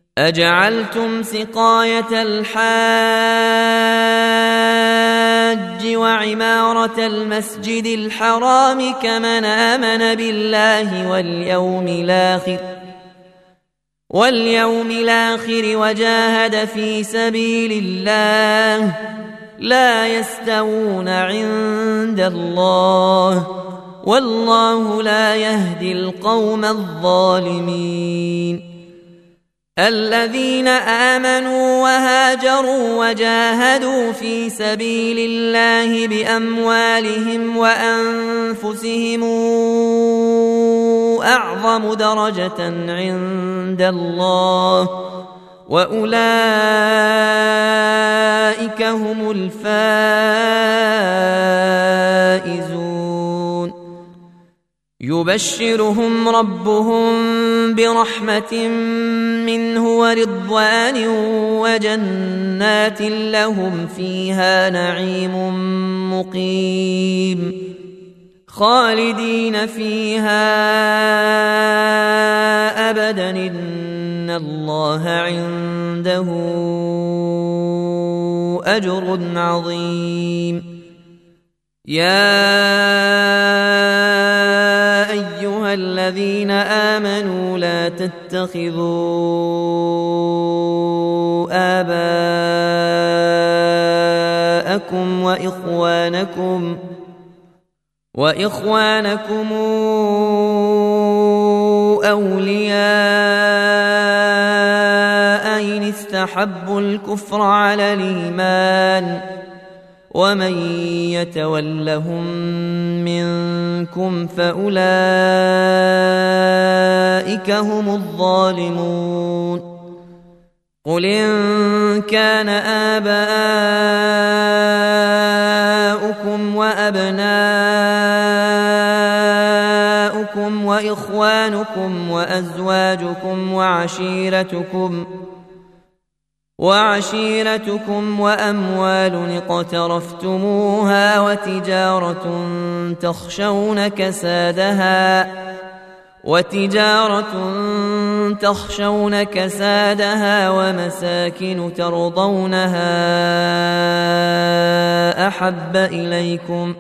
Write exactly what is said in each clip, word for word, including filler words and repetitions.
أجعلتم سقاية الحاج وعمارة المسجد الحرام كمن آمن بالله واليوم الآخر واليوم الآخر وجاهد في سبيل الله لا يستوون عند الله والله لا يهدي القوم الظالمين. الذين آمنوا وهاجروا وجاهدوا في سبيل الله بأموالهم وأنفسهم أعظم درجة عند الله وأولئك هم الفائزون. يبشرهم ربهم برحمة منه ورضوان وجنات لهم فيها نعيم مقيم خالدين فيها أبدا إن الله عنده أجر عظيم. يا أيها الذين آمنوا لا تتخذوا آباءكم وإخوانكم وإخوانكم أولياء إن استحبوا الكفر على الإيمان ومن يتولهم منكم فأولئك هم الظالمون. قل إن كان آباؤكم وأبناؤكم وإخوانكم وأزواجكم وعشيرتكم وعشيرتكم وأموال اقترفتموها وتجارة تخشون كسادها وتجارة تخشون كسادها ومساكن ترضونها أحب إليكم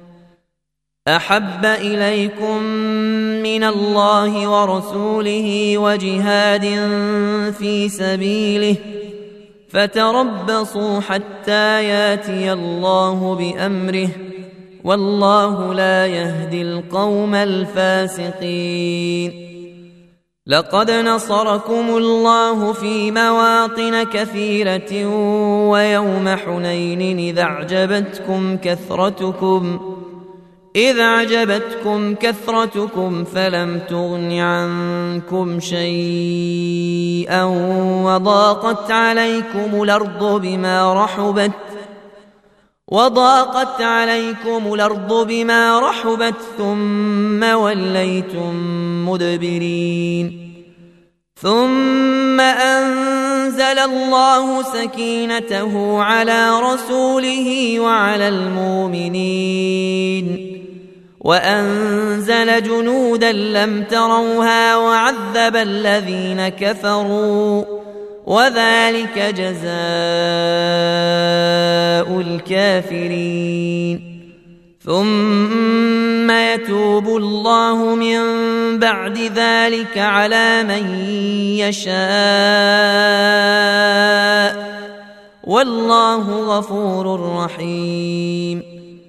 أحب إليكم من الله ورسوله وجهاد في سبيله فتربصوا حتى ياتي الله بأمره والله لا يهدي القوم الفاسقين. لقد نصركم الله في مواطن كثيرة ويوم حنين إذ أعجبتكم كثرتكم إذ أعجبتكم كثرتكم فلم تغن عنكم شيئا وضاقت عليكم الأرض بما رحبت وضاقت عليكم الأرض بما رحبت ثم وليتم مدبرين. ثم أنزل الله سكينته على رسوله وعلى المؤمنين وأنزل جنودا لم تروها وعذب الذين كفروا وذلك جزاء الكافرين. ثم يتوب الله من بعد ذلك على من يشاء والله غفور رحيم.